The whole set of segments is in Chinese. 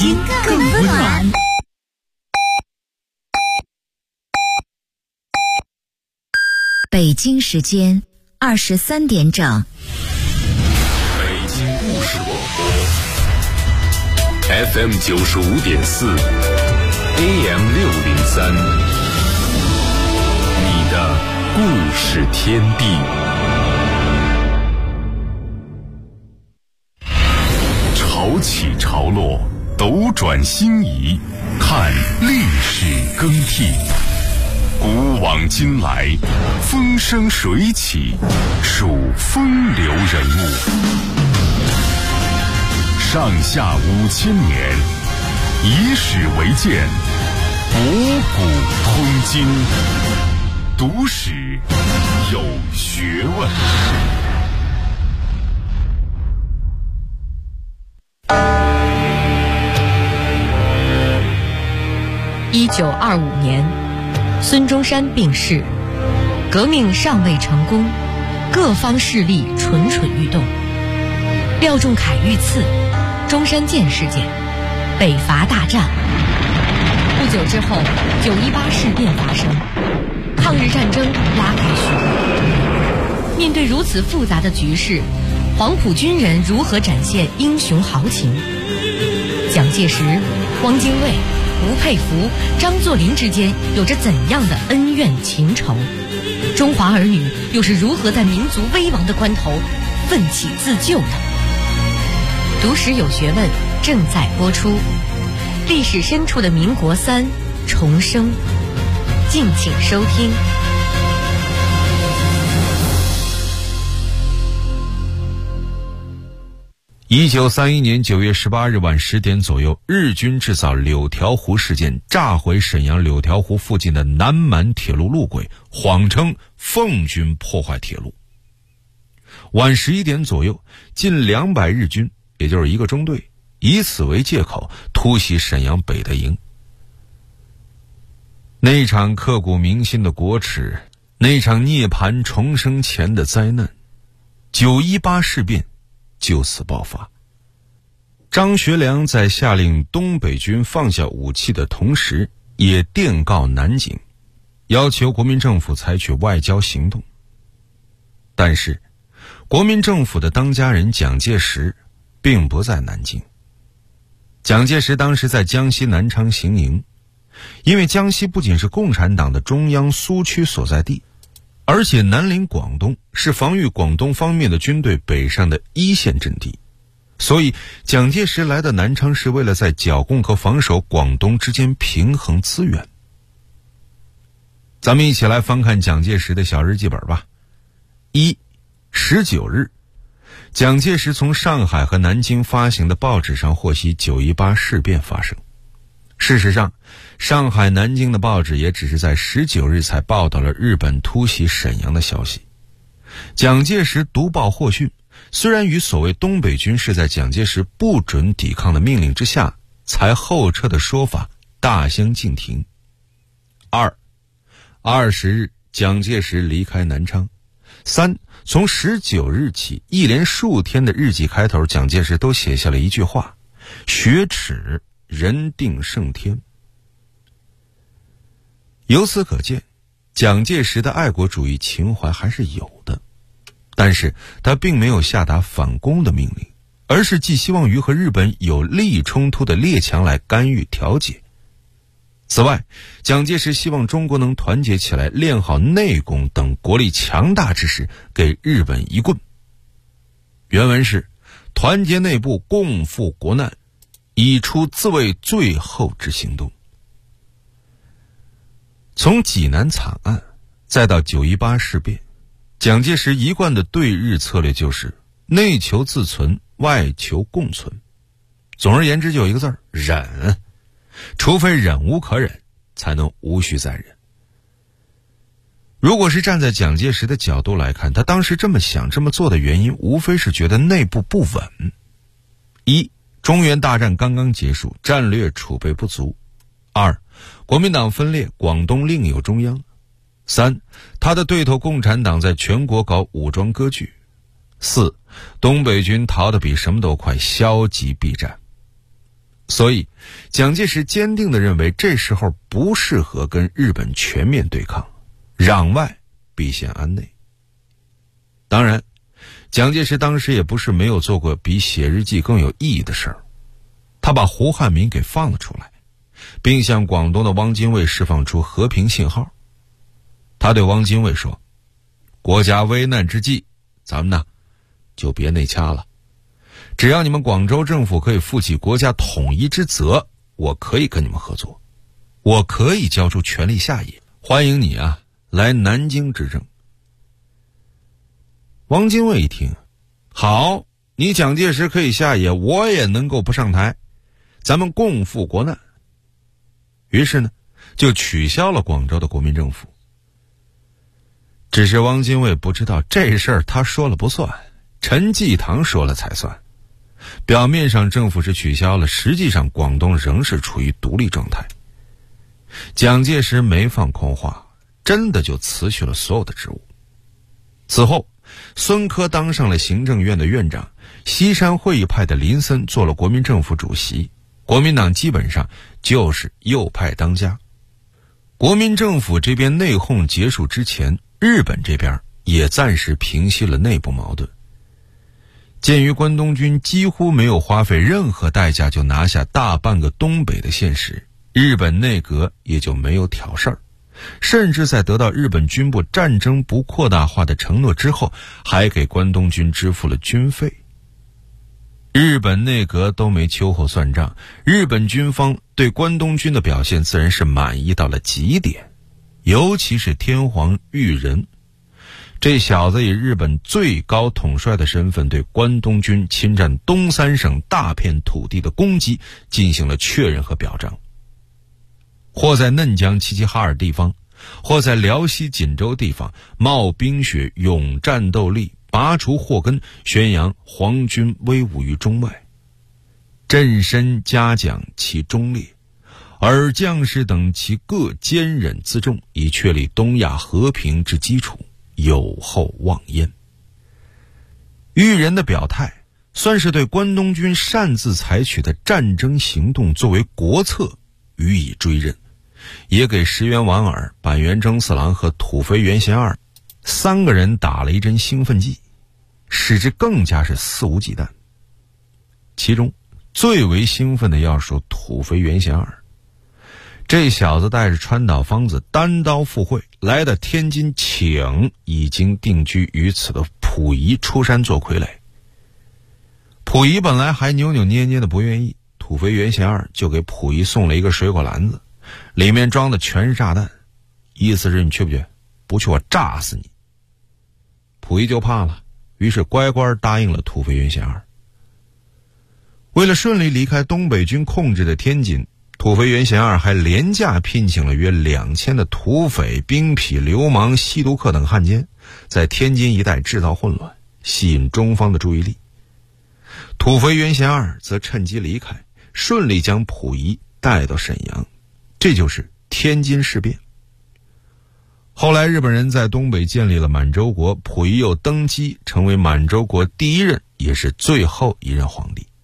睛更温暖。 北京时间23点整。 北京故事广播 FM 95.4 AM 603，你的故事天地。潮起潮落，斗转星移，看历史更替。古往今来，风生水起，数风流人物。上下5000年，以史为鉴，博古通今，读史有学问。 1925年，孙中山病逝，革命尚未成功，各方势力蠢蠢欲动。廖仲恺遇刺，中山舰事件，北伐大战。不久之后，918事变发生，抗日战争拉开序幕。面对如此复杂的局势，黄埔军人如何展现英雄豪情？蒋介石、汪精卫、吴佩孚、张作霖之间有着怎样的恩怨情仇？中华儿女又是如何在民族危亡的关头奋起自救的？读史有学问正在播出，历史深处的民国3重生，敬请收听。 1931年9月18日晚10点左右，日军制造柳条湖事件，炸毁沈阳柳条湖附近的南满铁路路轨，谎称奉军破坏铁路。晚11点左右，近200日军，也就是一个中队，以此为借口突袭沈阳北德营。那场刻骨铭心的国耻，那场涅槃重生前的灾难，918事变就此爆发。张学良在下令东北军放下武器的同时，也电告南京，要求国民政府采取外交行动。但是国民政府的当家人蒋介石并不在南京。蒋介石当时在江西南昌行营，因为江西不仅是共产党的中央苏区所在地，而且南临广东，是防御广东方面的军队北上的一线阵地，所以蒋介石来到南昌是为了在剿共和防守广东之间平衡资源。咱们一起来翻看蒋介石的小日记本吧。19日，蒋介石从上海和南京发行的报纸上获悉918事变发生。事实上，上海、南京的报纸也只是在19日才报道了日本突袭沈阳的消息。蒋介石读报获讯，虽然与所谓东北军是在蒋介石不准抵抗的命令之下才后撤的说法大相径庭。20日，蒋介石离开南昌。从19日起，一连数天的日记开头，蒋介石都写下了一句话：雪耻，人定胜天。由此可见，蒋介石的爱国主义情怀还是有的，但是他并没有下达反攻的命令，而是寄希望于和日本有利益冲突的列强来干预调解。此外，蒋介石希望中国能团结起来，练好内功，等国力强大之时给日本一棍。原文是：团结内部，共赴国难，以出自卫最后之行动。从济南惨案再到918事变，蒋介石一贯的对日策略就是内求自存，外求共存。总而言之，就有一个字儿：忍。除非忍无可忍，才能无需再忍。如果是站在蒋介石的角度来看，他当时这么想这么做的原因，无非是觉得内部不稳。中原大战刚刚结束，战略储备不足。国民党分裂，广东另有中央。他的对头共产党在全国搞武装割据。东北军逃得比什么都快，消极避战。 所以蒋介石坚定地认为这时候不适合跟日本全面对抗，攘外必先安内。当然，蒋介石当时也不是没有做过比写日记更有意义的事儿，他把胡汉民给放了出来，并向广东的汪精卫释放出和平信号。他对汪精卫说，国家危难之际，咱们呢就别内掐了，只要你们广州政府可以负起国家统一之责，我可以跟你们合作，我可以交出权力下野，欢迎你啊来南京执政。汪精卫一听，好，你蒋介石可以下野，我也能够不上台，咱们共赴国难。于是呢就取消了广州的国民政府。只是汪精卫不知道这事儿他说了不算，陈济棠说了才算。表面上政府是取消了，实际上广东仍是处于独立状态。蒋介石没放空话，真的就辞去了所有的职务。此后孙科当上了行政院的院长，西山会议派的林森做了国民政府主席，国民党基本上就是右派当家。国民政府这边内讧结束之前，日本这边也暂时平息了内部矛盾。鉴于关东军几乎没有花费任何代价就拿下大半个东北的现实，日本内阁也就没有挑事儿，甚至在得到日本军部战争不扩大化的承诺之后，还给关东军支付了军费。日本内阁都没秋后算账，日本军方对关东军的表现自然是满意到了极点，尤其是天皇裕仁，这小子以日本最高统帅的身份对关东军侵占东三省大片土地的攻击进行了确认和表彰。或在嫩江齐齐哈尔地方，或在辽西锦州地方冒冰雪勇战斗力，拔除祸根，宣扬皇军威武于中外，朕身嘉奖其忠烈，而将士等其各坚忍自重，以确立东亚和平之基础，有后望焉。裕仁的表态算是对关东军擅自采取的战争行动作为国策予以追认，也给石原莞尔、板垣征四郎和土肥原贤二三个人打了一针兴奋剂，使之更加是肆无忌惮。其中最为兴奋的要数土肥原贤二，这小子带着川岛芳子单刀赴会，来到天津请已经定居于此的溥仪出山做傀儡。溥仪本来还扭扭捏捏的不愿意，土肥原贤二就给溥仪送了一个水果篮子，里面装的全是炸弹，意思是你去不去？不去我炸死你。溥仪就怕了，于是乖乖答应了土肥原贤二。为了顺利离开东北军控制的天津，土肥原贤二还廉价聘请了约2000的土匪、兵痞、流氓、吸毒客等汉奸，在天津一带制造混乱，吸引中方的注意力。土肥原贤二则趁机离开，顺利将溥仪带到沈阳，这就是天津事变。后来日本人在东北建立了满洲国，溥仪又登基成为满洲国第一任也是最后一任皇帝。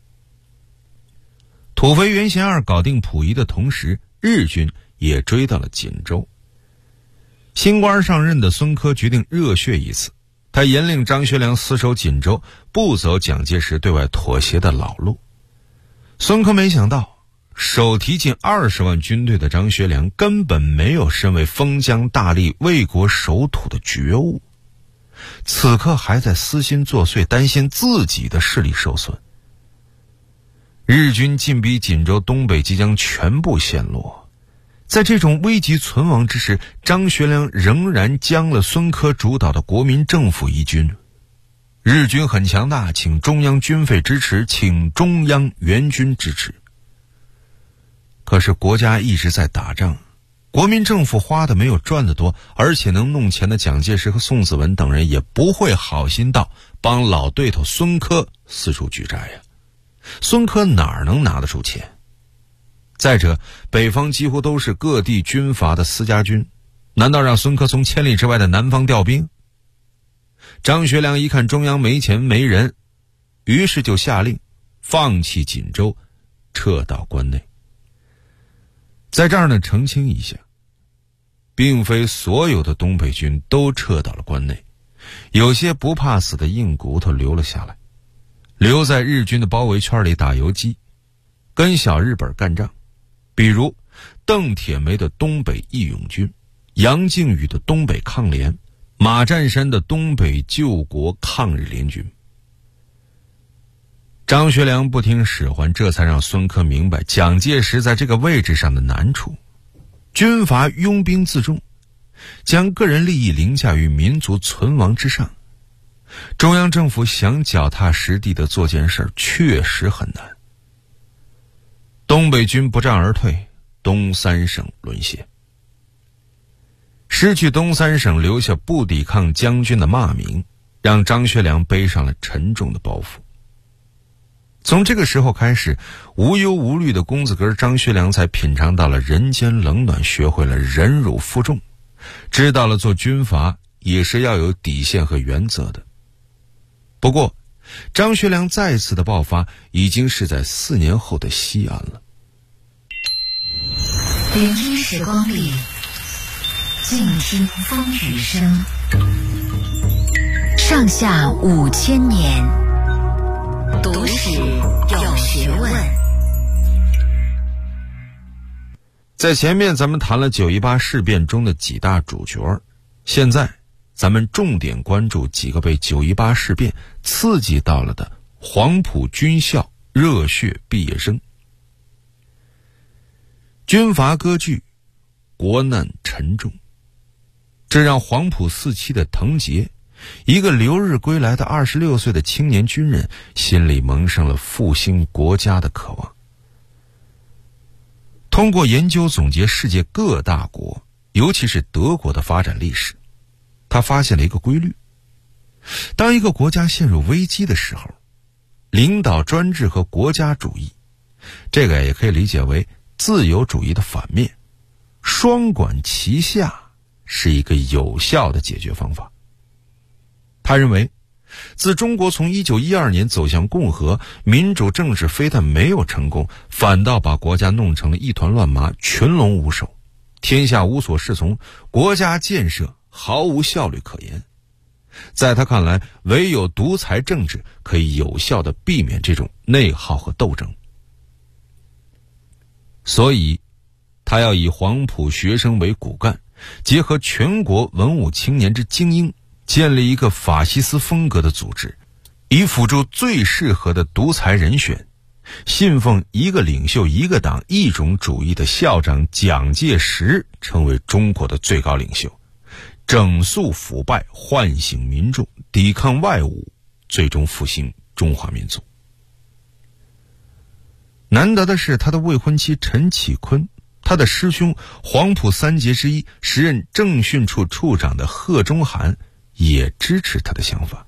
土肥原贤二搞定溥仪的同时，日军也追到了锦州。新官上任的孙科决定热血一次，他严令张学良死守锦州，不走蒋介石对外妥协的老路。孙科没想到，手提近20万军队的张学良根本没有身为封疆大吏、为国守土的觉悟，此刻还在私心作祟，担心自己的势力受损。日军进逼锦州东北即将全部陷落，在这种危急存亡之时，张学良仍然将了孙科主导的国民政府一军。日军很强大，请中央军费支持，请中央援军支持。可是国家一直在打仗，国民政府花的没有赚的多，而且能弄钱的蒋介石和宋子文等人也不会好心到帮老对头孙科四处举债呀。孙科哪儿能拿得出钱？再者，北方几乎都是各地军阀的私家军，难道让孙科从千里之外的南方调兵？张学良一看中央没钱没人，于是就下令放弃锦州， 撤到关内。在这儿呢，澄清一下，并非所有的东北军都撤到了关内，有些不怕死的硬骨头留了下来，留在日军的包围圈里打游击，跟小日本干仗，比如邓铁梅的东北义勇军，杨靖宇的东北抗联，马占山的东北救国抗日联军。张学良不听使唤，这才让孙科明白蒋介石在这个位置上的难处。军阀拥兵自重，将个人利益凌驾于民族存亡之上，中央政府想脚踏实地的做件事确实很难。东北军不战而退，东三省沦陷。失去东三省留下不抵抗将军的骂名，让张学良背上了沉重的包袱。从这个时候开始，无忧无虑的公子哥张学良才品尝到了人间冷暖，学会了忍辱负重，知道了做军阀也是要有底线和原则的。不过张学良再次的爆发已经是在4年后的西安了。 聆听时光里，静听风雨声，上下5000年，读史有学问。 在前面咱们谈了918事变中的几大主角，现在咱们重点关注几个被918事变刺激到了的黄埔军校热血毕业生。军阀割据，国难沉重，这让黄埔4期的滕杰，一个留日归来的26岁的青年军人，心里萌生了复兴国家的渴望。通过研究总结世界各大国，尤其是德国的发展历史，他发现了一个规律：当一个国家陷入危机的时候，领导专制和国家主义，这个也可以理解为自由主义的反面，双管齐下是一个有效的解决方法。他认为，自中国从1912年走向共和，民主政治非但没有成功，反倒把国家弄成了一团乱麻，群龙无首，天下无所适从，国家建设毫无效率可言。在他看来，唯有独裁政治可以有效地避免这种内耗和斗争。所以他要以黄埔学生为骨干，结合全国文武青年之精英，建立一个法西斯风格的组织，以辅助最适合的独裁人选，信奉一个领袖一个党一种主义的校长蒋介石成为中国的最高领袖，整肃腐败，唤醒民众，抵抗外侮，最终复兴中华民族。难得的是，他的未婚妻陈启坤，他的师兄黄埔3杰之一，时任政训处处长的贺中涵也支持他的想法。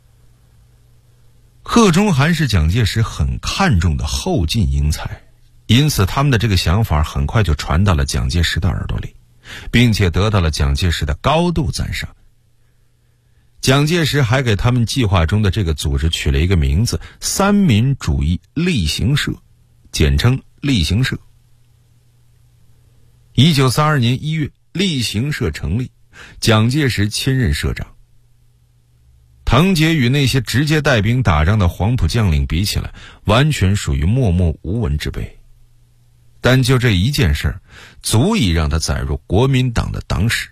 贺中涵是蒋介石很看重的后进英才，因此他们的这个想法很快就传到了蒋介石的耳朵里，并且得到了蒋介石的高度赞赏。蒋介石还给他们计划中的这个组织取了一个名字——三民主义力行社，简称力行社。1932年1月，力行社成立，蒋介石亲任社长。滕杰与那些直接带兵打仗的黄埔将领比起来，完全属于默默无闻之辈。但就这一件事，足以让他载入国民党的党史。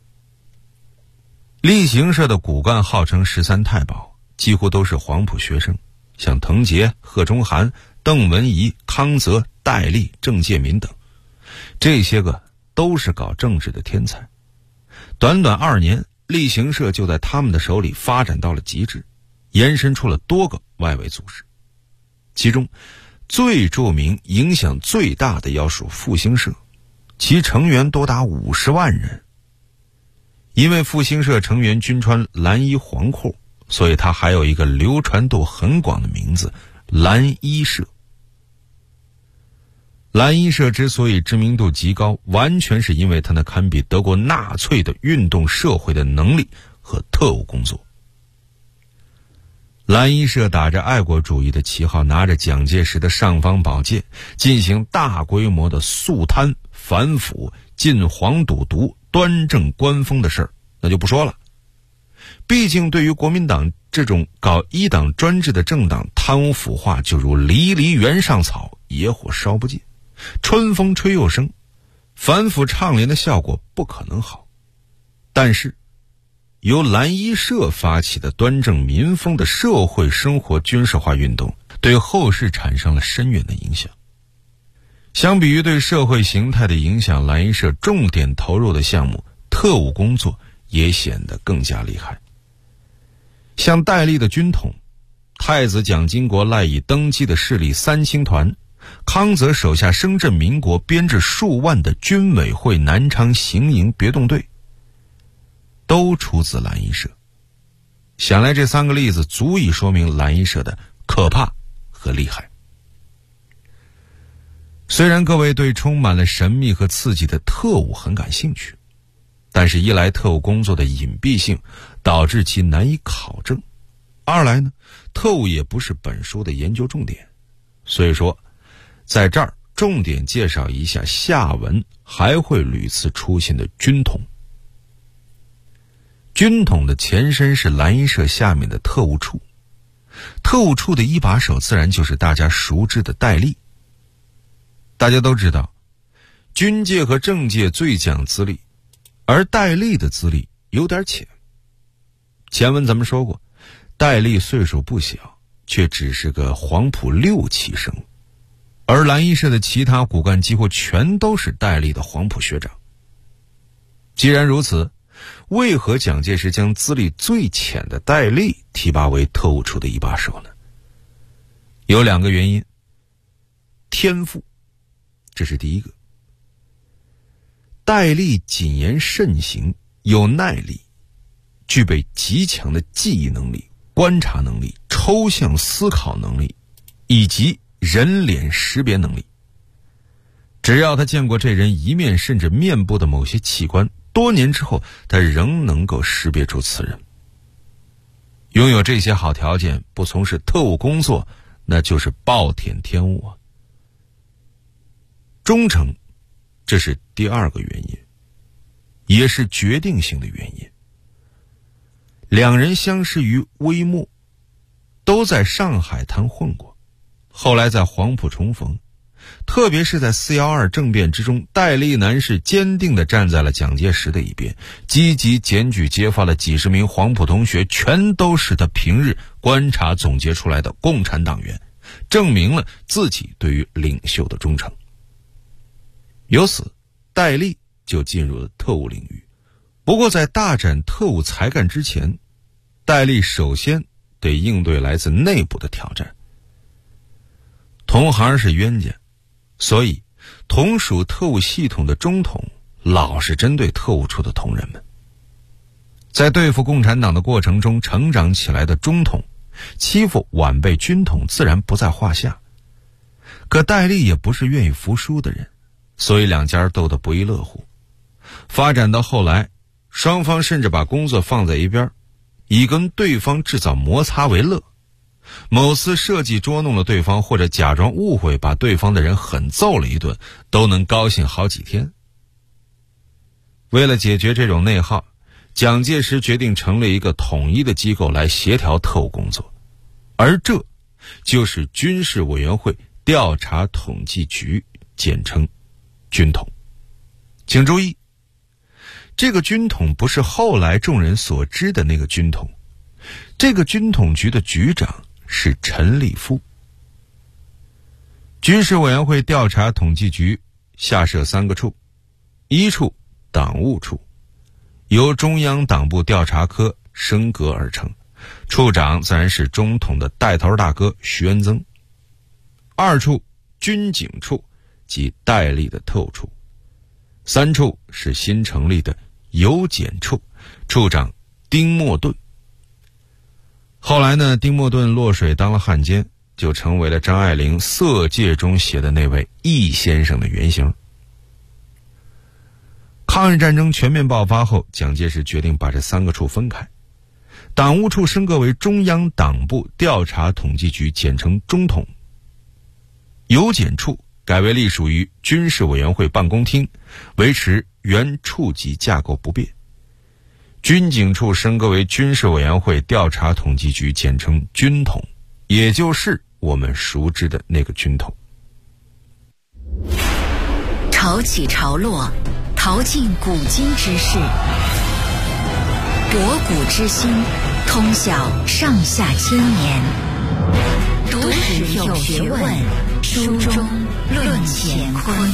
力行社的骨干号称13太保，几乎都是黄埔学生，像滕杰、贺中涵、邓文仪、康泽、戴笠、郑介民等，这些个都是搞政治的天才。短短2年，力行社就在他们的手里发展到了极致，延伸出了多个外围组织。其中最著名、影响最大的要数复兴社，其成员多达50万人。因为复兴社成员均穿蓝衣黄裤，所以它还有一个流传度很广的名字——蓝衣社。蓝衣社之所以知名度极高，完全是因为它那堪比德国纳粹的运动社会的能力和特务工作。 蓝衣社打着爱国主义的旗号，拿着蒋介石的尚方宝剑，进行大规模的肃贪、反腐、禁黄赌毒、端正官风的事儿，那就不说了。毕竟对于国民党这种搞一党专制的政党，贪污腐化就如离离原上草，野火烧不尽，春风吹又生，反腐倡廉的效果不可能好。但是由蓝衣社发起的端正民风的社会生活军事化运动，对后世产生了深远的影响。相比于对社会形态的影响，蓝衣社重点投入的项目特务工作也显得更加厉害。像戴笠的军统、太子蒋经国赖以登基的势力三青团、康泽手下声震民国编制数万的军委会南昌行营别动队，都出自蓝衣社。想来这3个例子足以说明蓝衣社的可怕和厉害。虽然各位对充满了神秘和刺激的特务很感兴趣，但是一来特务工作的隐蔽性导致其难以考证，二来呢，特务也不是本书的研究重点，所以说在这儿重点介绍一下下文还会屡次出现的军统。军统的前身是蓝衣社下面的特务处，特务处的一把手自然就是大家熟知的戴笠。大家都知道，军界和政界最讲资历，而戴笠的资历有点浅。前文咱们说过，戴笠岁数不小，却只是个黄埔6期生，而蓝衣社的其他骨干几乎全都是戴笠的黄埔学长。既然如此，为何蒋介石将资历最浅的戴笠提拔为特务处的一把手呢？有2个原因。天赋，这是第一个。戴笠谨言慎行，有耐力，具备极强的记忆能力、观察能力、抽象思考能力以及人脸识别能力。只要他见过这人一面甚至面部的某些器官，多年之后他仍能够识别出此人。拥有这些好条件，不从事特务工作，那就是暴殄天物啊。忠诚，这是第2个原因，也是决定性的原因。2人相识于微末，都在上海滩混过，后来在黄埔重逢。特别是在412政变之中，戴笠男士坚定地站在了蒋介石的一边，积极检举揭发了几10名黄埔同学，全都是他平日观察总结出来的共产党员，证明了自己对于领袖的忠诚。由此，戴笠就进入了特务领域。不过在大展特务才干之前，戴笠首先得应对来自内部的挑战。同行是冤家，所以同属特务系统的中统老是针对特务处的同仁们。在对付共产党的过程中成长起来的中统，欺负晚辈军统自然不在话下。可戴笠也不是愿意服输的人，所以2家斗得不亦乐乎。发展到后来，双方甚至把工作放在一边，以跟对方制造摩擦为乐。某次设计捉弄了对方，或者假装误会把对方的人狠揍了一顿，都能高兴好几天。为了解决这种内耗，蒋介石决定成立一个统一的机构来协调特务工作，而这就是军事委员会调查统计局，简称军统。请注意，这个军统不是后来众人所知的那个军统，这个军统局的局长是陈立夫。军事委员会调查统计局下设3个处，一处党务处，由中央党部调查科升格而成，处长自然是中统的带头大哥徐恩曾。2处军警处，即戴笠的特务处。3处是新成立的邮检处，处长丁默顿。后来呢，丁默顿落水当了汉奸，就成为了张爱玲《色戒》中写的那位易先生的原型。抗日战争全面爆发后，蒋介石决定把这3个处分开。 党务处升格为中央党部调查统计局，简称中统。邮检处改为隶属于军事委员会办公厅，维持原处级架构不变。军警处升格为军事委员会调查统计局，简称军统，也就是我们熟知的那个军统。 潮起潮落，淘尽古今之事，博古知新，通晓上下千年。读史有学问，书中论乾坤。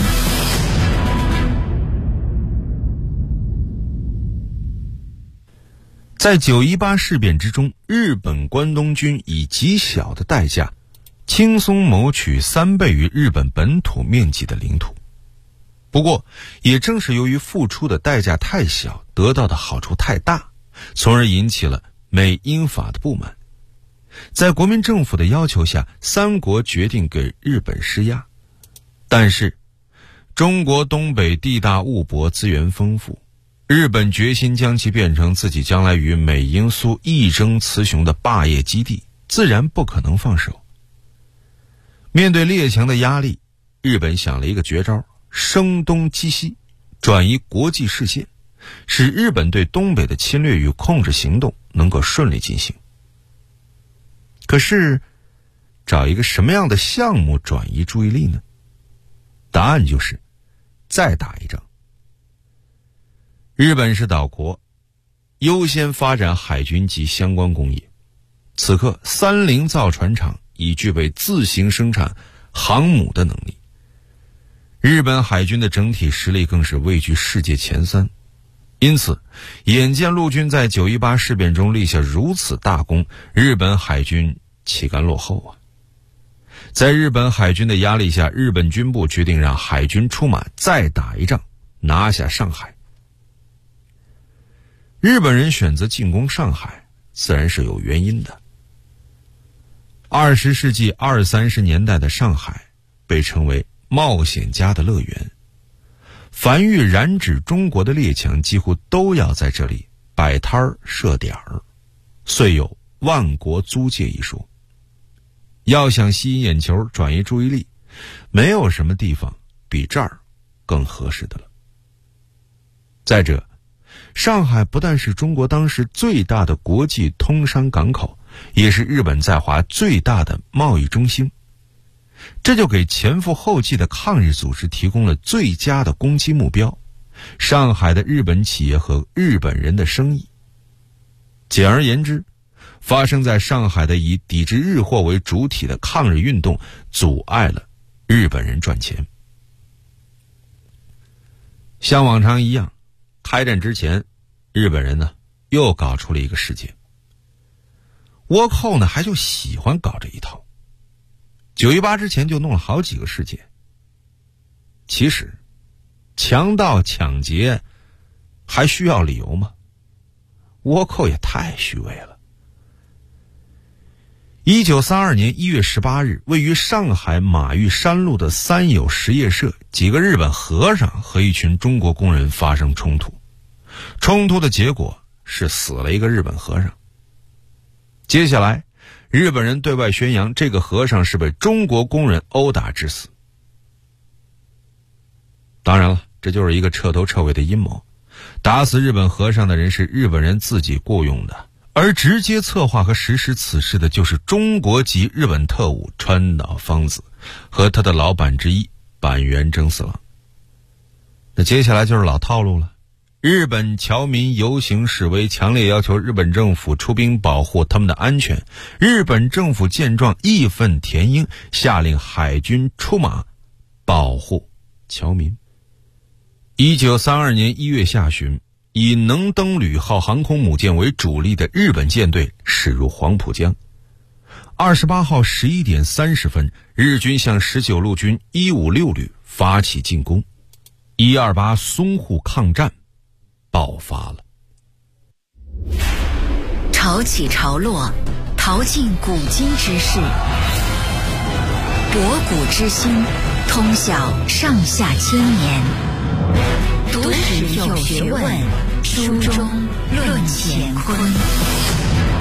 在9·18事变之中，日本关东军以极小的代价轻松谋取3倍于日本本土面积的领土。不过也正是由于付出的代价太小，得到的好处太大，从而引起了美英法的不满。在国民政府的要求下，三国决定给日本施压。但是中国东北地大物博，资源丰富，日本决心将其变成自己将来与美英苏一争雌雄的霸业基地，自然不可能放手。面对列强的压力，日本想了一个绝招，声东击西，转移国际视线，使日本对东北的侵略与控制行动能够顺利进行。可是找一个什么样的项目转移注意力呢？答案就是再打一仗。日本是岛国，优先发展海军及相关工业。此刻三菱造船厂已具备自行生产航母的能力，日本海军的整体实力更是位居世界前3。因此眼见陆军在9·18事变中立下如此大功，日本海军岂甘落后啊！在日本海军的压力下，日本军部决定让海军出马再打一仗，拿下上海。日本人选择进攻上海，自然是有原因的。20世纪20、30年代的上海被称为冒险家的乐园，凡欲染指中国的列强几乎都要在这里摆摊儿设点儿，遂有万国租界一说。要想吸引眼球，转移注意力，没有什么地方比这儿更合适的了。再者，上海不但是中国当时最大的国际通商港口，也是日本在华最大的贸易中心，这就给前赴后继的抗日组织提供了最佳的攻击目标：上海的日本企业和日本人的生意。简而言之，发生在上海的以抵制日货为主体的抗日运动，阻碍了日本人赚钱。像往常一样，开战之前，日本人呢又搞出了一个事件。倭寇呢还就喜欢搞这一套，9·18之前就弄了好几个事件。其实强盗抢劫还需要理由吗？倭寇也太虚伪了。1932年1月18日，位于上海马玉山路的三友实业社，几个日本和尚和一群中国工人发生冲突。冲突的结果是死了一个日本和尚。接下来，日本人对外宣扬这个和尚是被中国工人殴打致死。当然了，这就是一个彻头彻尾的阴谋。打死日本和尚的人是日本人自己雇佣的，而直接策划和实施此事的就是中国籍日本特务川岛芳子和他的老板之一板垣征四郎。那接下来就是老套路了，日本侨民游行示威，强烈要求日本政府出兵保护他们的安全。日本政府见状义愤填膺，下令海军出马保护侨民。1932年1月下旬，以能登旅号航空母舰为主力的日本舰队驶入黄浦江。28号11点30分，日军向19路军156旅发起进攻，128淞沪抗战爆发了。 潮起潮落，淘尽古今之事，博古知新，通晓上下千年。读史有学问，书中论乾坤。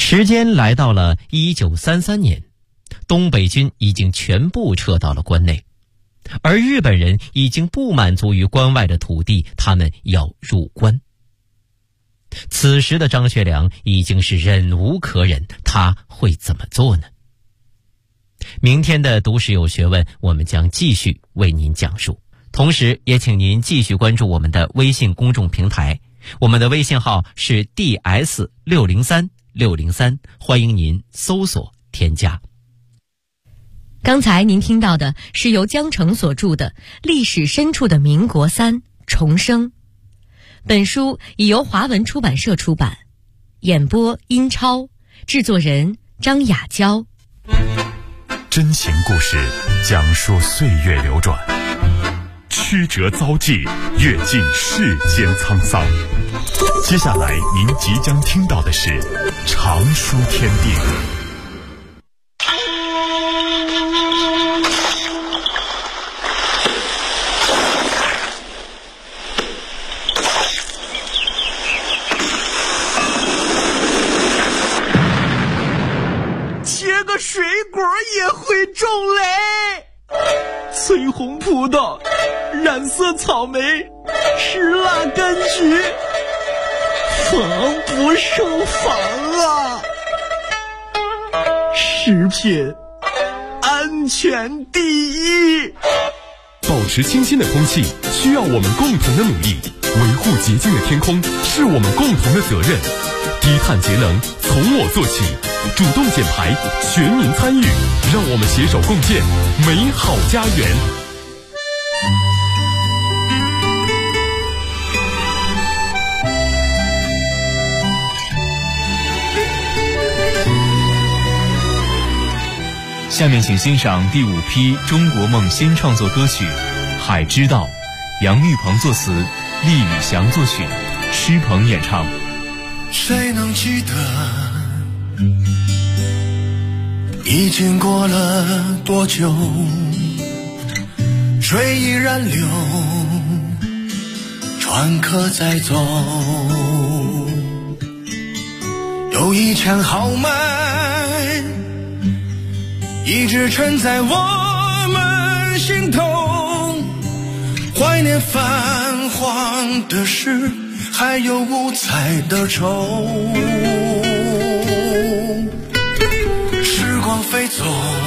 时间来到了1933年，东北军已经全部撤到了关内，而日本人已经不满足于关外的土地，他们要入关。此时的张学良已经是忍无可忍，他会怎么做呢？明天的读史有学问，我们将继续为您讲述。同时也请您继续关注我们的微信公众平台，我们的微信号是 DS603603，欢迎您搜索添加。 刚才您听到的是由江澄所著的《历史深处的民国三重生》，本书已由华文出版社出版，演播殷超，制作人张雅娇。 真情故事讲述岁月流转，曲折遭际，阅尽世间沧桑。接下来您即将听到的是常书天地。 切个水果也会种雷，翠红葡萄，染色草莓，石蜡柑橘，防不胜防啊！食品安全第一。 保持清新的空气需要我们共同的努力，维护洁净的天空是我们共同的责任。低碳节能从我做起，主动减排，全民参与，让我们携手共建美好家园。 下面请欣赏第5批中国梦新创作歌曲《海之道》，杨玉鹏作词，厉宇翔作曲，施鹏演唱。 谁能记得已经过了多久，水依然流，船可在走，有一腔豪迈一直沉在我们心头，怀念泛黄的诗，还有五彩的愁。时光飞走，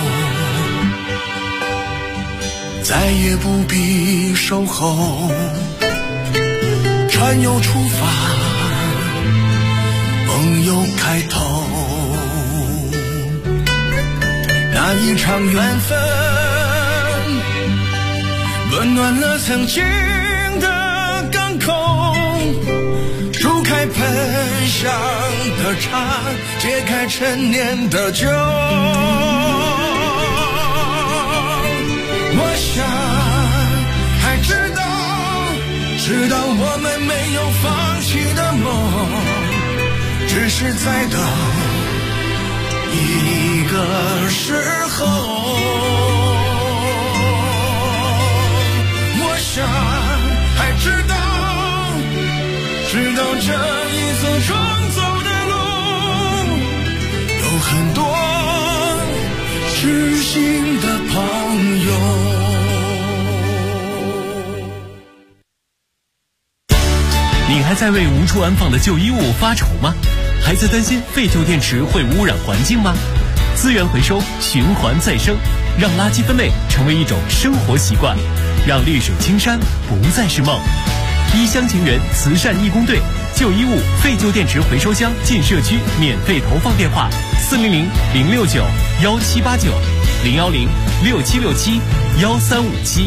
再也不必守候，船又出发，梦又开头。那一场缘分温暖了曾经的港口，煮开喷香的茶，解开陈年的酒。我想还知道我们没有放弃的梦，只是在等一个时候。我想还知道这一次创走的路，有很多知心的朋友。 你还在为无处安放的旧衣物发愁吗？还在担心废旧电池会污染环境吗？资源回收，循环再生，让垃圾分类成为一种生活习惯，让绿水青山不再是梦。一厢情愿慈善义工队旧衣物废旧电池回收箱进社区免费投放电话：400-069-1789，010-6767-1357。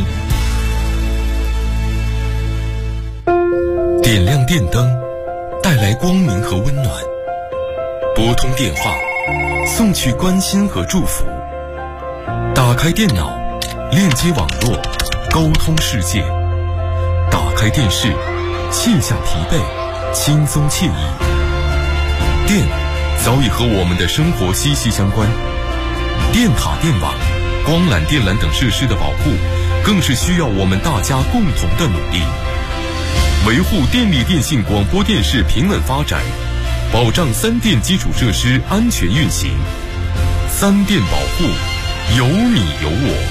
点亮电灯，带来光明和温暖；拨通电话，送去关心和祝福；打开电脑，链接网络，沟通世界；打开电视，卸下疲惫，轻松惬意。电早已和我们的生活息息相关，电塔、电网、光缆、电缆等设施的保护，更是需要我们大家共同的努力。维护电力电信广播电视平稳发展，保保障三电基础设施安全运行。三电保护，有你有我。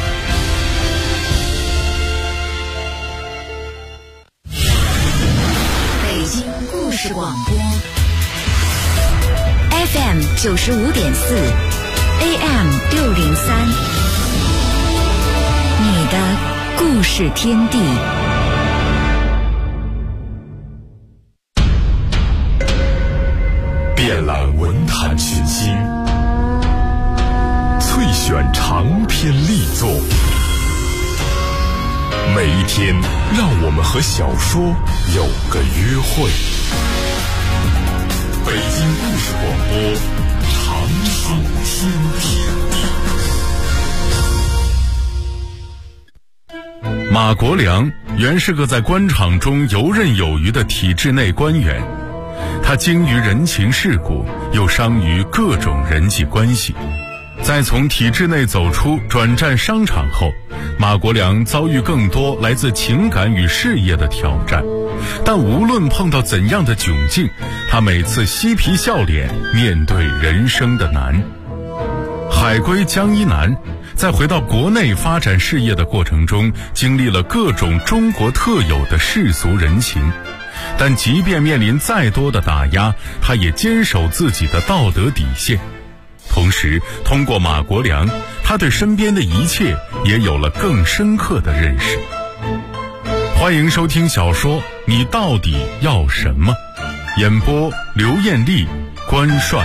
北京故事广播 FM 95.4 AM 603，你的故事天地。 遍览文坛群星，萃选长篇力作，每一天让我们和小说有个约会。北京故事广播，长寿天地。马国良原是个在官场中游刃有余的体制内官员，他精于人情世故，又商于各种人际关系。在从体制内走出转战商场后，马国良遭遇更多来自情感与事业的挑战，但无论碰到怎样的窘境，他每次嬉皮笑脸面对人生的难。海归江一南在回到国内发展事业的过程中，经历了各种中国特有的世俗人情，但即便面临再多的打压，他也坚守自己的道德底线。同时，通过马国良，他对身边的一切也有了更深刻的认识。欢迎收听小说《你到底要什么》，演播刘艳丽、关帅。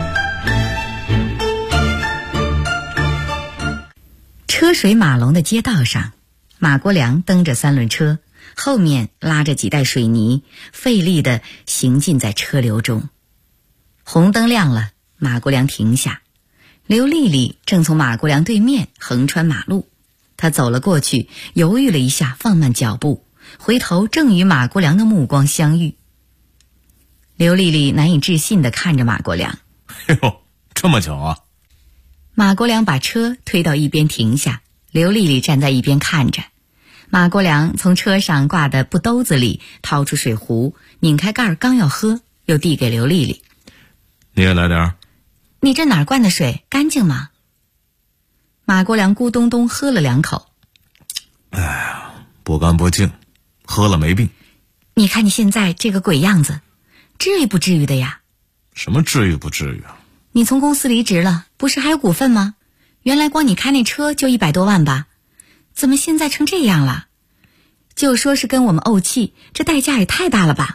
车水马龙的街道上，马国良蹬着三轮车，后面拉着几袋水泥，费力地行进在车流中。红灯亮了，马国良停下。刘丽丽正从马国良对面横穿马路，她走了过去，犹豫了一下，放慢脚步，回头正与马国良的目光相遇。刘丽丽难以置信地看着马国良。 哟，这么久啊？ 马国良把车推到一边停下，刘丽丽站在一边看着。马国良从车上挂的布兜子里掏出水壶，拧开盖儿刚要喝，又递给刘丽丽。 你也来点儿。 你这哪儿灌的水，干净吗？马国良咕咚咚喝了两口。 哎呀，不干不净，喝了没病。 你看你现在这个鬼样子，至于不至于的呀？ 什么至于不至于啊？ 你从公司离职了，不是还有股份吗？原来光你开那车就100多万吧？怎么现在成这样了？就说是跟我们怄气，这代价也太大了吧？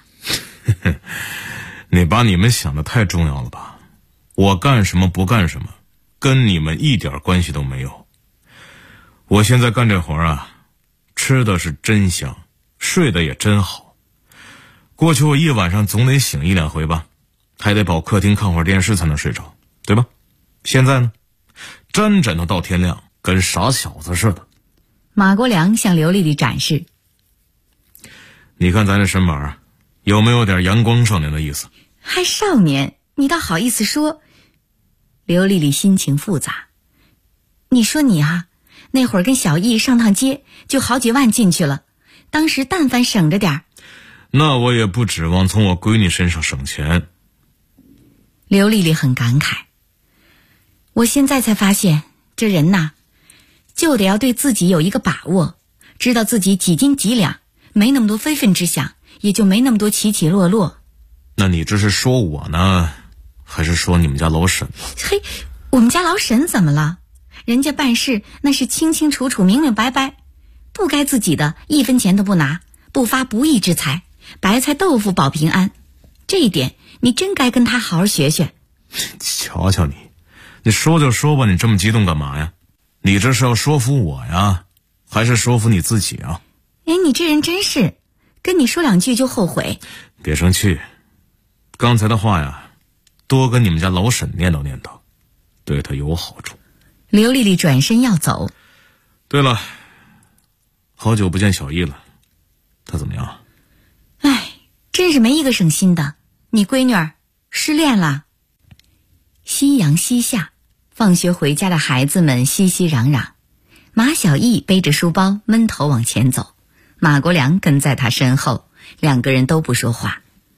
你把你们想的太重要了吧？我干什么不干什么，跟你们一点关系都没有。我现在干这活啊，吃的是真香，睡得也真好。过去我一晚上总得醒1-2回吧，还得跑客厅看会儿电视才能睡着，对吧？现在呢，沾枕头到天亮，跟傻小子似的。 马国良向刘丽丽展示。 你看咱这身板有没有点阳光少年的意思？ 还少年，你倒好意思说。刘丽丽心情复杂。你说你啊，那会儿跟小易上趟街就好几万进去了，当时但凡省着点儿。 那我也不指望从我闺女身上省钱。 刘丽丽很感慨。我现在才发现，这人呐，就得要对自己有一个把握，知道自己几斤几两，没那么多非分之想，也就没那么多起起落落。 那你这是说我呢，还是说你们家老沈？ 嘿，我们家老沈怎么了？人家办事那是清清楚楚、明明白白，不该自己的1分钱都不拿，不发不义之财，白菜豆腐保平安。这一点你真该跟他好好学学。 瞧瞧你说就说吧，你这么激动干嘛呀？你这是要说服我呀，还是说服你自己啊？ 哎，你这人真是，跟你说2句就后悔。 别生气，刚才的话呀，多跟你们家老沈念叨念叨，对他有好处。 刘丽丽转身要走。 对了，好久不见小易了，他怎么样？ 哎，真是没一个省心的。你闺女儿失恋了。夕阳西下，放学回家的孩子们熙熙攘攘。马小艺背着书包闷头往前走，马国良跟在他身后，2个人都不说话。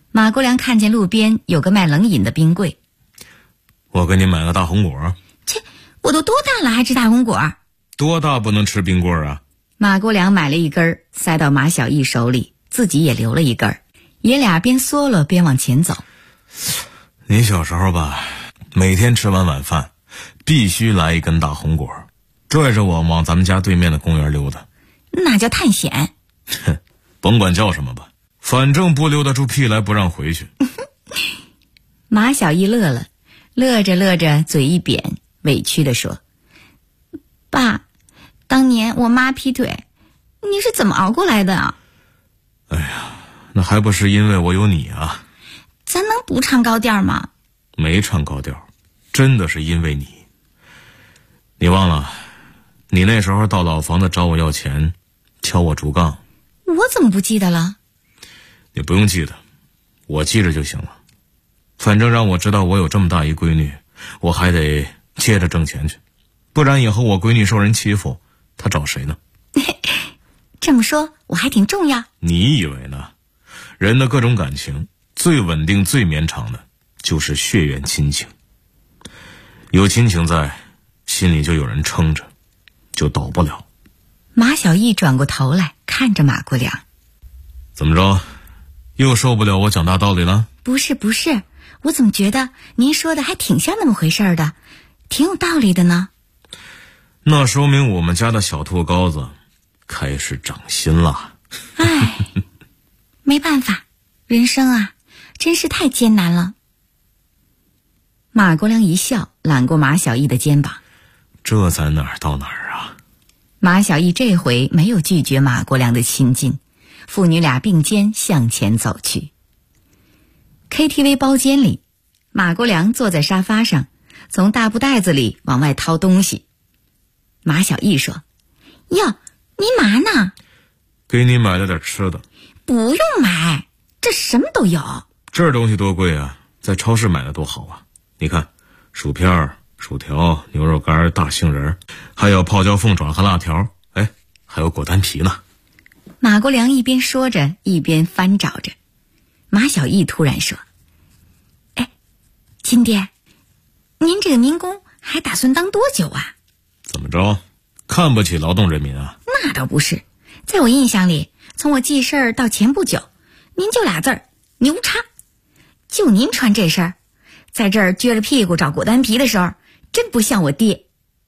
马国良看见路边有个卖冷饮的冰柜， 我给你买个大红果。 切，我都多大了还吃大红果？ 多大不能吃冰棍啊？ 马国良买了一根塞到马小艺手里，自己也留了一根，爷俩边嗦了边往前走。 你小时候吧，每天吃完晚饭必须来一根大红果，拽着我往咱们家对面的公园溜达。 那叫探险。 哼，甭管叫什么吧，反正不溜达出屁来不让回去。 马小艺乐了，乐着乐着嘴一扁，委屈地说：爸，当年我妈劈腿，你是怎么熬过来的啊？ 哎呀，那还不是因为我有你啊。 咱能不唱高调吗？ 没唱高调，真的是因为你。你忘了，你那时候到老房子找我要钱，敲我竹杠。 我怎么不记得了？ 你不用记得，我记着就行了。反正让我知道我有这么大一闺女，我还得接着挣钱去，不然以后我闺女受人欺负，她找谁呢？ 这么说我还挺重要。 你以为呢？人的各种感情最稳定最绵长的就是血缘亲情，有亲情在，心里就有人撑着，就倒不了。 马小艺转过头来看着马国良。 怎么着，又受不了我讲大道理了？ 不是，我怎么觉得您说的还挺像那么回事的，挺有道理的呢？ 那说明我们家的小兔羔子开始长心了。 唉，没办法，人生啊，真是太艰难了。马国良一笑，揽过马小艺的肩膀。 这在哪儿到哪儿啊？ 马小艺这回没有拒绝马国良的亲近，父女俩并肩向前走去。KTV 包间里，马国良坐在沙发上，从大布袋子里往外掏东西。马小艺说：哟，你嘛呢？ 给你买了点吃的。 不用买，这什么都有。 这儿东西多贵啊，在超市买的多好啊。你看，薯片、薯条、牛肉干、大杏仁，还有泡椒凤爪和辣条，哎，还有果丹皮呢。 马国良一边说着一边翻找着。马小艺突然说：哎，亲爹，您这个民工还打算当多久啊？ 怎么着，看不起劳动人民啊？ 那倒不是，在我印象里，从我记事儿到前不久，您就俩字儿牛叉。就您穿这身儿，在这儿撅着屁股找果丹皮的时候，真不像我爹。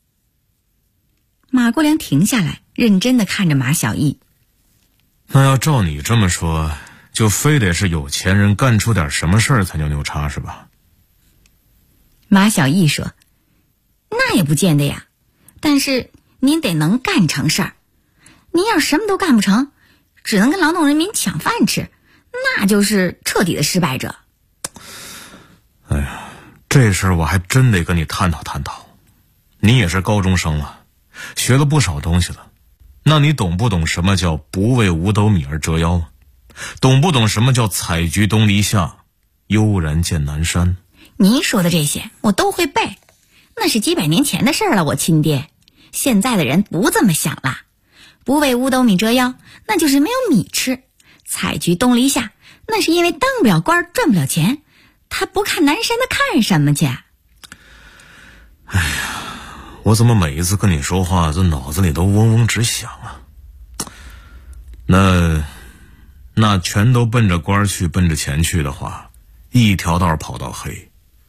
马国良停下来，认真地看着马小艺。 那要照你这么说，就非得是有钱人干出点什么事儿才叫牛叉是吧？ 马小艺说：那也不见得呀，但是您得能干成事儿。您要什么都干不成，只能跟劳动人民抢饭吃，那就是彻底的失败者。 哎呀，这事儿我还真得跟你探讨探讨。你也是高中生了，学了不少东西了，那你懂不懂什么叫不为五斗米而折腰吗？懂不懂什么叫采菊东篱下，悠然见南山？ 您说的这些我都会背，那是几百年前的事儿了，我亲爹。现在的人不这么想了，不为五斗米折腰，那就是没有米吃。采菊东篱下，那是因为当不了官赚不了钱，他不看南山，他看什么去？ 哎呀，我怎么每一次跟你说话，这脑子里都嗡嗡直响啊？那全都奔着官去，奔着钱去的话，一条道跑到黑，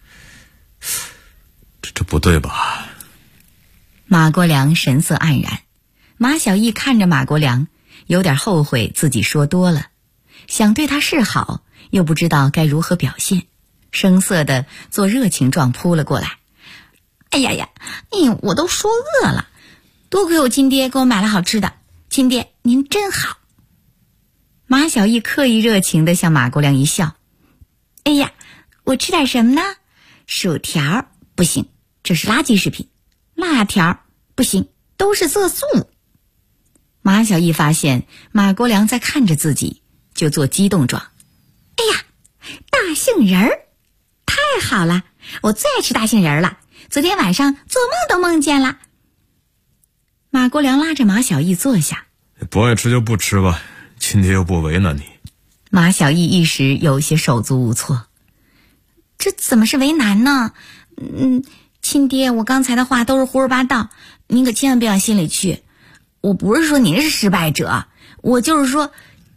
这不对吧？ 马国良神色黯然，马小艺看着马国良，有点后悔自己说多了，想对他示好，又不知道该如何表现，生涩的做热情状扑了过来。哎呀，我都说饿了，多亏我亲爹给我买了好吃的，亲爹您真好。马小艺刻意热情地向马国良一笑。哎呀，我吃点什么呢？薯条不行，这是垃圾食品。辣条不行，都是色素。马小艺发现马国良在看着自己，就做激动状。哎呀，大杏仁儿，太好了，我最爱吃大杏仁了，昨天晚上做梦都梦见了。马国良拉着马小艺坐下。 不爱吃就不吃吧，亲爹又不为难你。 马小艺一时有些手足无措。这怎么是为难呢？亲爹，我刚才的话都是胡说八道，您可千万别往心里去。我不是说您是失败者，我就是说，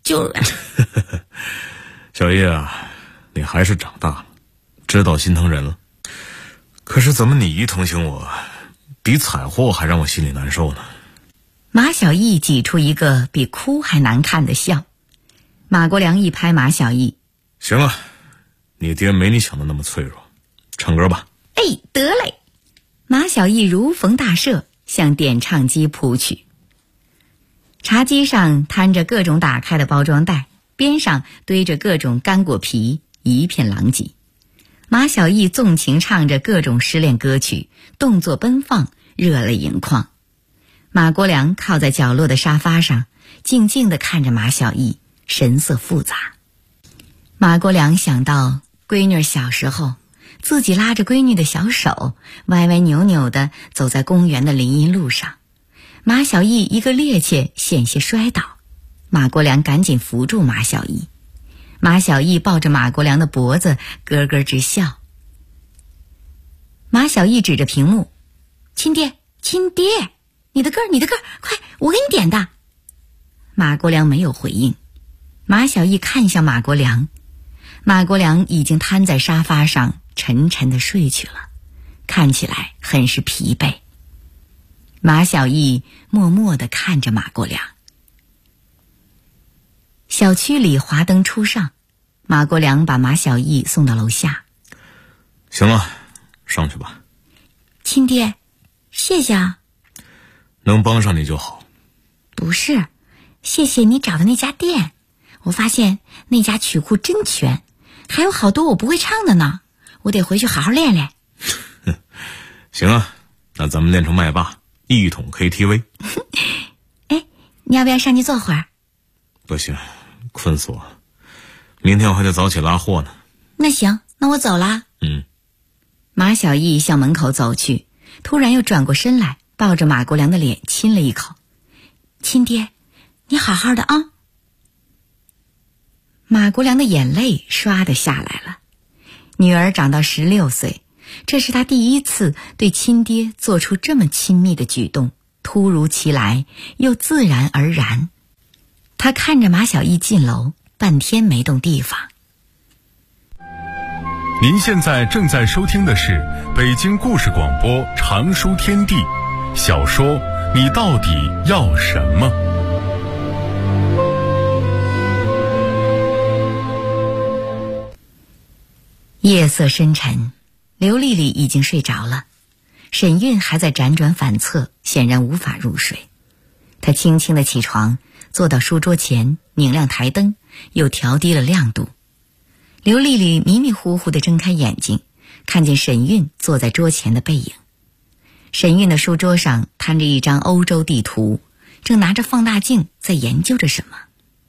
小艺啊，你还是长大了，知道心疼人了。可是怎么你一同情我，比惨祸还让我心里难受呢？ 马小艺挤出一个比哭还难看的笑。马国良一拍马小艺： 行了，你爹没你想的那么脆弱，唱歌吧。 哎，得嘞！马小艺如逢大赦，向点唱机扑去。茶几上摊着各种打开的包装袋，边上堆着各种干果皮，一片狼藉。马小艺纵情唱着各种失恋歌曲，动作奔放，热泪盈眶。马国良靠在角落的沙发上，静静地看着马小艺，神色复杂。马国良想到闺女小时候，自己拉着闺女的小手，歪歪扭扭地走在公园的林荫路上，马小艺一个趔趄，险些摔倒。马国良赶紧扶住马小艺，马小艺抱着马国良的脖子，咯咯直笑。马小艺指着屏幕：亲爹，亲爹，你的歌，快，我给你点的。马国良没有回应。马小艺看向马国良，马国良已经瘫在沙发上沉沉地睡去了，看起来很是疲惫。马小艺默默地看着马国良。小区里华灯初上，马国良把马小艺送到楼下。 行了，上去吧。 亲爹，谢谢啊。 能帮上你就好。 不是，谢谢你找的那家店，我发现那家曲库真全，还有好多我不会唱的呢，我得回去好好练练。 行啊，那咱们练成麦霸，一统 KTV。 哎，你要不要上去坐会儿？ 不行，困死我了，明天我还得早起拉货呢。 那行，那我走啦。马小艺向门口走去，突然又转过身来，抱着马国良的脸亲了一口。亲爹，你好好的啊。马国良的眼泪唰地下来了。女儿长到16岁，这是他第一次对亲爹做出这么亲密的举动，突如其来又自然而然。他看着马小艺进楼，半天没动地方。 您现在正在收听的是北京故事广播长书天地小说《你到底要什么》。 夜色深沉，刘丽丽已经睡着了，沈韵还在辗转反侧，显然无法入睡。她轻轻地起床，坐到书桌前，拧亮台灯，又调低了亮度。刘丽丽迷迷糊糊地睁开眼睛，看见沈韵坐在桌前的背影。沈韵的书桌上摊着一张欧洲地图，正拿着放大镜在研究着什么。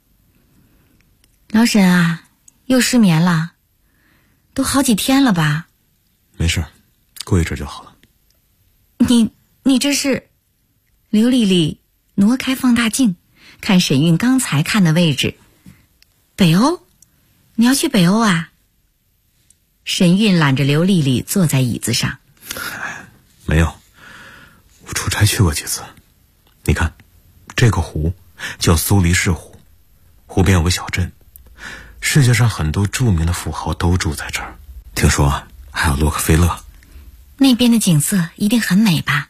老沈啊，又失眠了？都好几天了吧？ 没事，过一阵就好了。 你这是？刘丽丽挪开放大镜，看沈韵刚才看的位置。北欧？你要去北欧啊？沈韵揽着刘丽丽坐在椅子上。 没有，我出差去过几次。你看，这个湖叫苏黎世湖，湖边有个小镇，世界上很多著名的富豪都住在这儿。听说还有洛克菲勒。 那边的景色一定很美吧？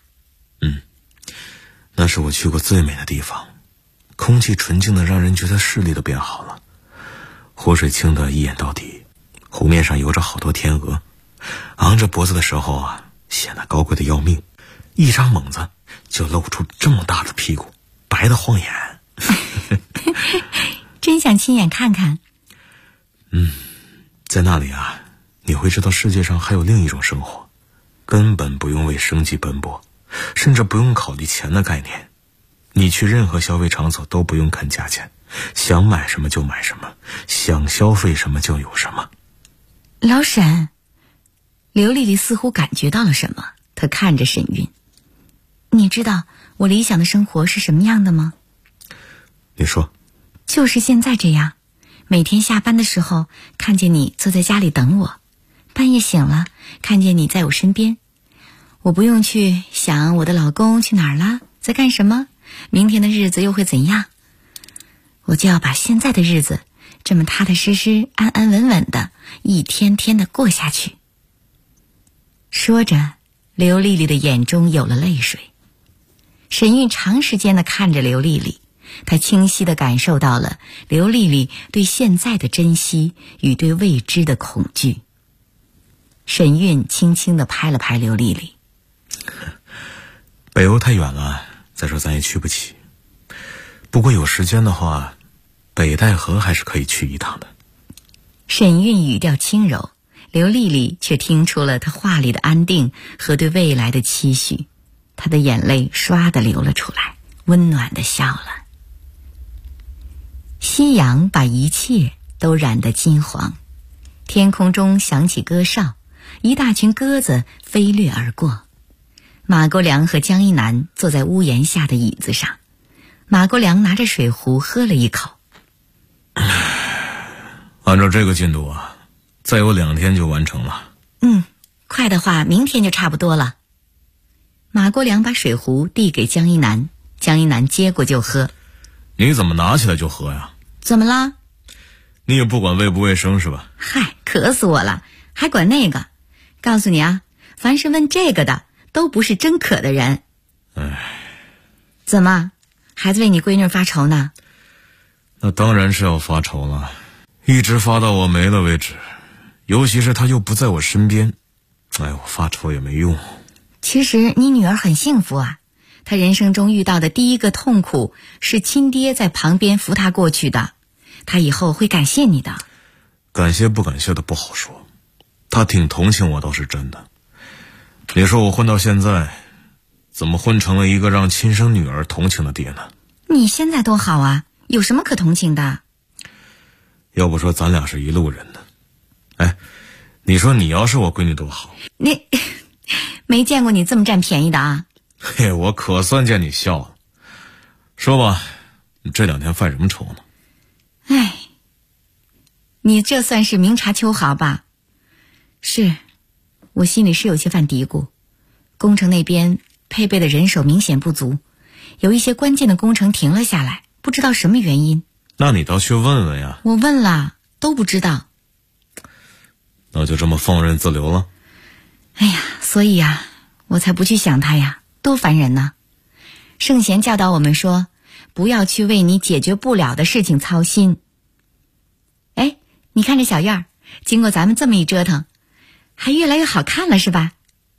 那是我去过最美的地方，空气纯净的让人觉得视力都变好了，湖水清的一眼到底，湖面上游着好多天鹅，昂着脖子的时候显得高贵的要命，一张猛子就露出这么大的屁股，白得晃眼。 真想亲眼看看。 在那里你会知道世界上还有另一种生活，根本不用为生计奔波，甚至不用考虑钱的概念。你去任何消费场所都不用看价钱，想买什么就买什么，想消费什么就有什么。 老沈，刘丽丽似乎感觉到了什么，她看着沈韵。你知道我理想的生活是什么样的吗？ 你说。 就是现在这样， 每天下班的时候看见你坐在家里等我，半夜醒了看见你在我身边，我不用去想我的老公去哪儿了，在干什么，明天的日子又会怎样，我就要把现在的日子这么踏踏实实安安稳稳的一天天的过下去。说着，刘丽丽的眼中有了泪水。沈韵长时间的看着刘丽丽，她清晰的感受到了刘丽丽对现在的珍惜与对未知的恐惧。沈韵轻轻的拍了拍刘丽丽， 北欧太远了，再说咱也去不起，不过有时间的话，北戴河还是可以去一趟的。 沈韵语调轻柔，刘丽丽却听出了她话里的安定和对未来的期许，她的眼泪唰地流了出来，温暖地笑了。夕阳把一切都染得金黄，天空中响起歌哨，一大群鸽子飞掠而过。马国良和江一南坐在屋檐下的椅子上，马国良拿着水壶喝了一口。 按照这个进度啊，再有2天就完成了。 快的话明天就差不多了。马国良把水壶递给江一南，江一南接过就喝。 你怎么拿起来就喝呀？ 怎么啦？ 你也不管卫不卫生是吧？ 嗨，渴死我了，还管那个。告诉你啊，凡是问这个的都不是真渴的人。怎么，孩子为你闺女发愁呢？ 那当然是要发愁了，一直发到我没了为止，尤其是她又不在我身边，我发愁也没用。 其实你女儿很幸福啊，她人生中遇到的第一个痛苦是亲爹在旁边扶她过去的，她以后会感谢你的。 感谢不感谢的不好说，她挺同情我倒是真的。你说我混到现在，怎么混成了一个让亲生女儿同情的爹呢？ 你现在多好啊，有什么可同情的？ 要不说咱俩是一路人呢。你说你要是我闺女多好。 你没见过你这么占便宜的啊。 嘿，我可算见你笑了。说吧，你这2天犯什么愁呢？ 你这算是明察秋毫吧？是，我心里是有些犯嘀咕。工程那边配备的人手明显不足，有一些关键的工程停了下来，不知道什么原因。 那你倒去问问呀。 我问了，都不知道。 那就这么放任自流了？ 所以啊，我才不去想他呀，多烦人呢。圣贤教导我们说，不要去为你解决不了的事情操心。你看这小院儿，经过咱们这么一折腾，还越来越好看了是吧？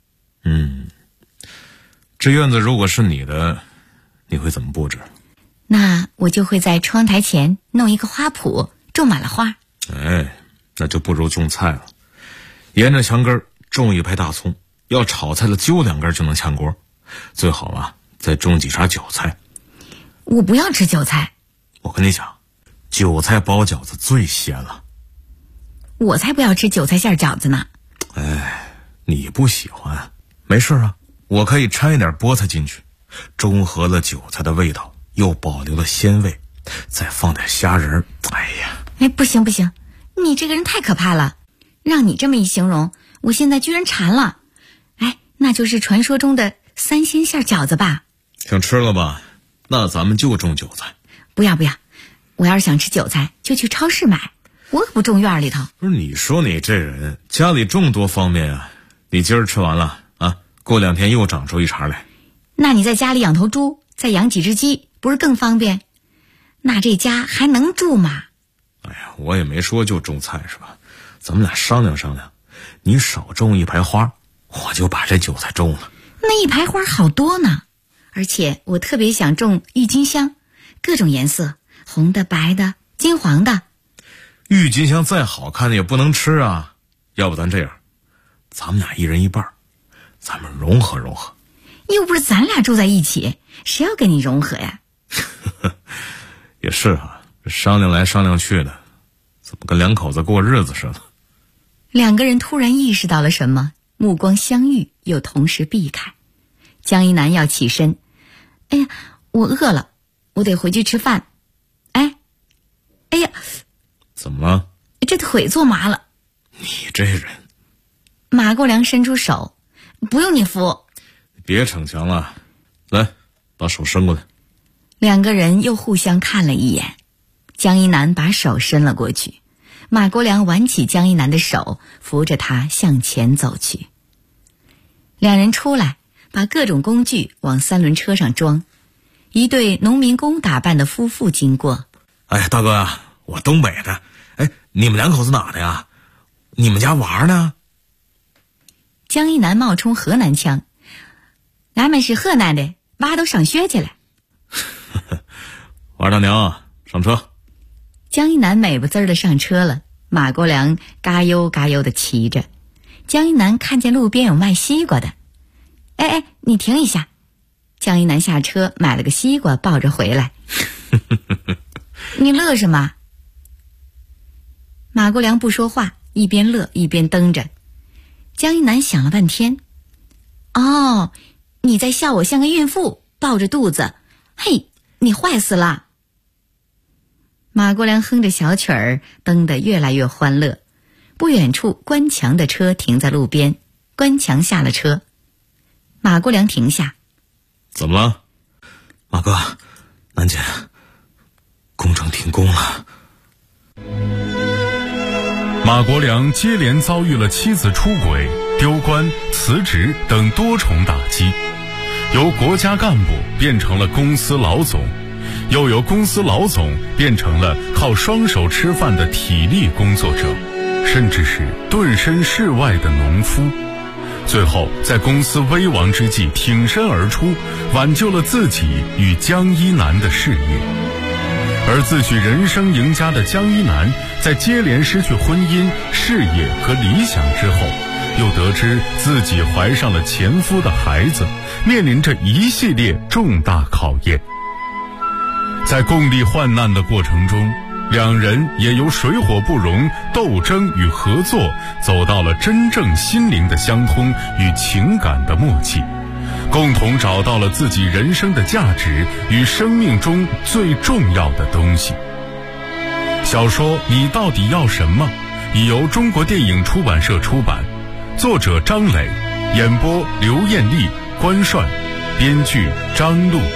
这院子如果是你的，你会怎么布置？ 那我就会在窗台前弄一个花圃，种满了花。 那就不如种菜了。沿着墙根种一排大葱，要炒菜了揪2根就能炝锅，最好啊再种几茬韭菜。 我不要吃韭菜。 我跟你讲，韭菜包饺子最鲜了。 我才不要吃韭菜馅饺子呢。 你不喜欢，没事啊，我可以掺一点菠菜进去，中和了韭菜的味道，又保留了鲜味，再放点虾仁儿。 不行，你这个人太可怕了，让你这么一形容，我现在居然馋了。那就是传说中的3鲜馅饺子吧？ 想吃了吧？那咱们就种韭菜。 不要，我要是想吃韭菜就去超市买，我可不种院里头。 不是，你说你这人家里种多方便啊，你今儿吃完了啊，过2天又长出一茬来。 那你在家里养头猪，再养几只鸡，不是更方便？那这家还能住吗？ 我也没说就种菜是吧？咱们俩商量商量，你少种一排花，我就把这韭菜种了。 那一排花好多呢，而且我特别想种郁金香，各种颜色，红的、白的、金黄的。 郁金香再好看也不能吃啊，要不咱这样，咱们俩一人一半，咱们融合融合。 又不是咱俩住在一起，谁要跟你融合呀？ 也是啊，商量来商量去的，怎么跟2口子过日子似的。 2个人突然意识到了什么，目光相遇，又同时避开。江一南要起身，我饿了，我得回去吃饭。 腿做麻了。 你这人。 马国良伸出手，不用你扶。 别逞强了，来，把手伸过来。 两个人又互相看了一眼，江一南把手伸了过去，马国良挽起江一南的手，扶着他向前走去。两人出来，把各种工具往三轮车上装。一对农民工打扮的夫妇经过。 哎，大哥啊，我东北的。哎，你们两口子哪的呀？你们家娃呢？ 江一南冒充河南腔，俺们是河南的，娃都上学去了。 娃大娘，上车。 江一南美不滋儿的上车了，马国良嘎悠嘎悠的骑着。江一南看见路边有卖西瓜的，哎，你停一下。江一南下车买了个西瓜，抱着回来。你乐什么？马国良不说话，一边乐一边蹬着。江一南想了半天，哦，你在笑我像个孕妇抱着肚子，嘿，你坏死了。马国良哼着小曲儿，蹬得越来越欢乐。不远处关强的车停在路边，关强下了车。马国良停下。 怎么了？马哥，南姐，工程停工了。 马国良接连遭遇了妻子出轨、丢官、辞职等多重打击，由国家干部变成了公司老总，又由公司老总变成了靠双手吃饭的体力工作者，甚至是顿身事外的农夫。最后在公司危亡之际挺身而出，挽救了自己与江一南的事业。而自诩人生赢家的江一南，在接连失去婚姻、事业和理想之后，又得知自己怀上了前夫的孩子，面临着一系列重大考验。在共历患难的过程中，两人也由水火不容、斗争与合作，走到了真正心灵的相通与情感的默契，共同找到了自己人生的价值与生命中最重要的东西。小说《你到底要什么》已由中国电影出版社出版，作者张磊，演播刘艳丽、关涮，编剧张璐。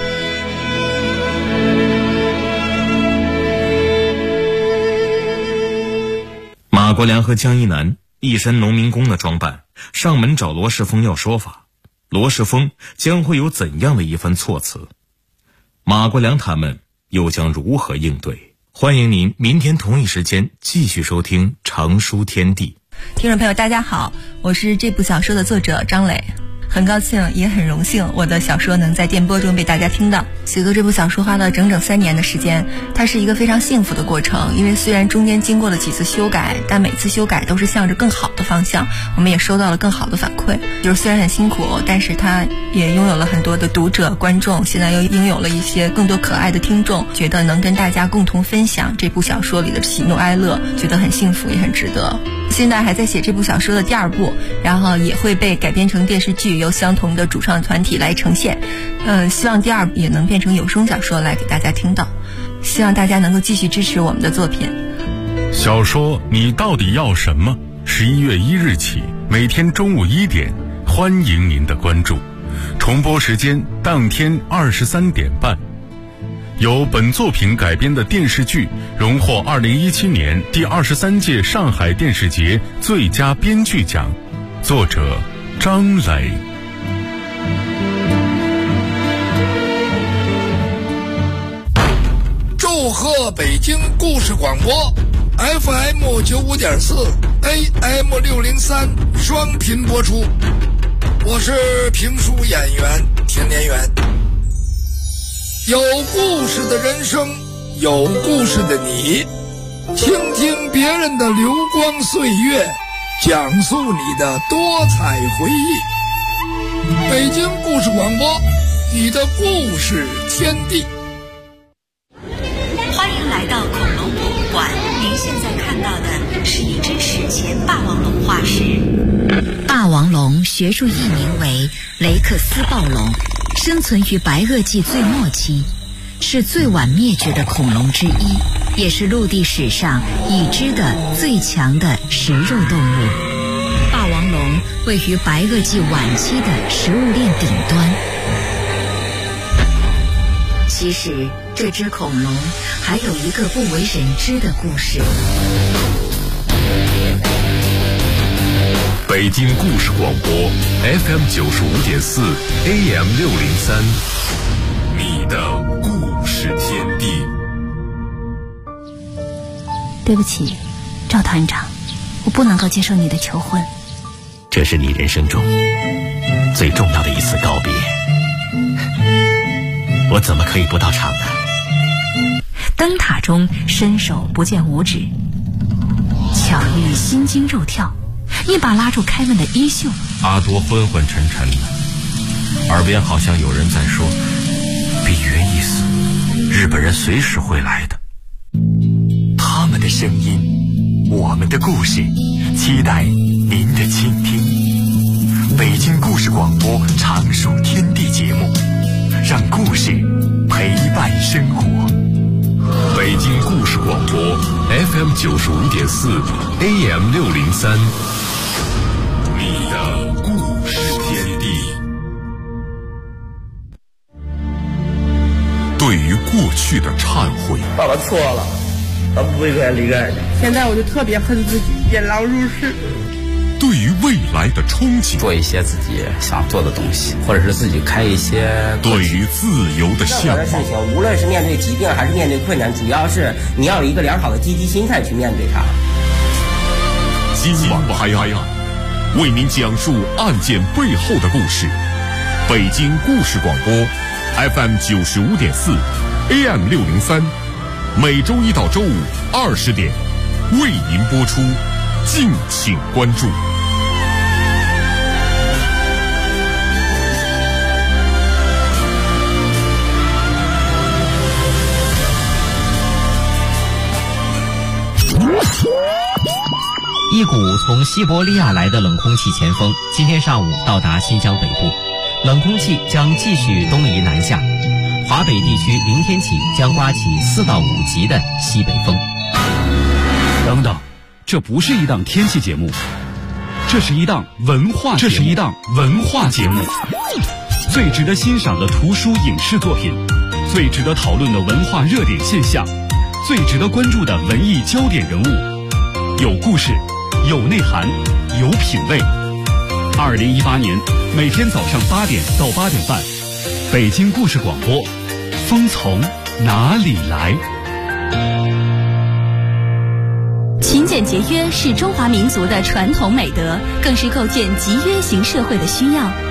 马国良和江一南一身农民工的装扮，上门找罗世峰要说法，罗世峰将会有怎样的一番措辞？马国良他们又将如何应对？欢迎您明天同一时间继续收听《长书天地》。 听众朋友大家好，我是这部小说的作者张磊，很高兴也很荣幸我的小说能在电波中被大家听到。写作这部小说花了整整3年的时间，它是一个非常幸福的过程，因为虽然中间经过了几次修改，但每次修改都是向着更好的方向，我们也收到了更好的反馈。就是虽然很辛苦，但是它也拥有了很多的读者观众，现在又拥有了一些更多可爱的听众，觉得能跟大家共同分享这部小说里的喜怒哀乐，觉得很幸福也很值得。现在还在写这部小说的第2部，然后也会被改编成电视剧，由相同的主创团体来呈现。希望第2部也能变成有声小说来给大家听到，希望大家能够继续支持我们的作品。 小说《你到底要什么》11月1日起，每天中午1点，欢迎您的关注。重播时间当天23点半。由本作品改编的电视剧荣获2017年第23届上海电视节最佳编剧奖，作者张磊。 祝贺北京故事广播 FM 95.4 AM 603双频播出，我是评书演员田连元。有故事的人生，有故事的你，倾听别人的流光岁月，讲述你的多彩回忆。北京故事广播，你的故事天地。 欢迎来到恐龙博物馆，您现在看到的是一只史前霸王龙化石。霸王龙学术译名为雷克斯暴龙，生存于白垩纪最末期，是最晚灭绝的恐龙之一。 也是陆地史上已知的最强的食肉动物。霸王龙位于白垩纪晚期的食物链顶端。其实，这只恐龙还有一个不为人知的故事。 北京故事广播 FM 95.4 AM 603，你的故事天地。 对不起，赵团长，我不能够接受你的求婚。 这是你人生中最重要的一次告别，我怎么可以不到场呢？ 灯塔中伸手不见五指，巧遇心惊肉跳，一把拉住开门的衣袖。 阿多昏昏沉沉的，耳边好像有人在说：“比约意思，日本人随时会来的。” 他们的声音，我们的故事，期待您的倾听。北京故事广播常数天地节目，让故事陪伴生活。 北京故事广播 FM 95.4 AM 603，你的故事天地。对于过去的忏悔， 爸爸错了，他不会再离开你。 现在我就特别恨自己，引狼入室。 对于未来的憧憬， 做一些自己想做的东西，或者是自己开一些。 对于自由的向往， 任何的事情，无论是面对疾病还是面对困难，主要是你要有一个良好的积极心态去面对它。 今晚拍案，为您讲述案件背后的故事。北京故事广播 FM 95.4 AM 603，每周一到周五20点为您播出，敬请关注。 一股从西伯利亚来的冷空气前锋今天上午到达新疆北部，冷空气将继续东移南下，华北地区明天起将刮起4到5级的西北风。 等等，这不是一档天气节目，这是一档文化节目。最值得欣赏的图书影视作品，最值得讨论的文化热点现象，最值得关注的文艺焦点人物，有故事，有内涵，有品味。2018年每天早上8点到8点半，北京故事广播，风从哪里来？ 勤俭节约是中华民族的传统美德，更是构建集约型社会的需要。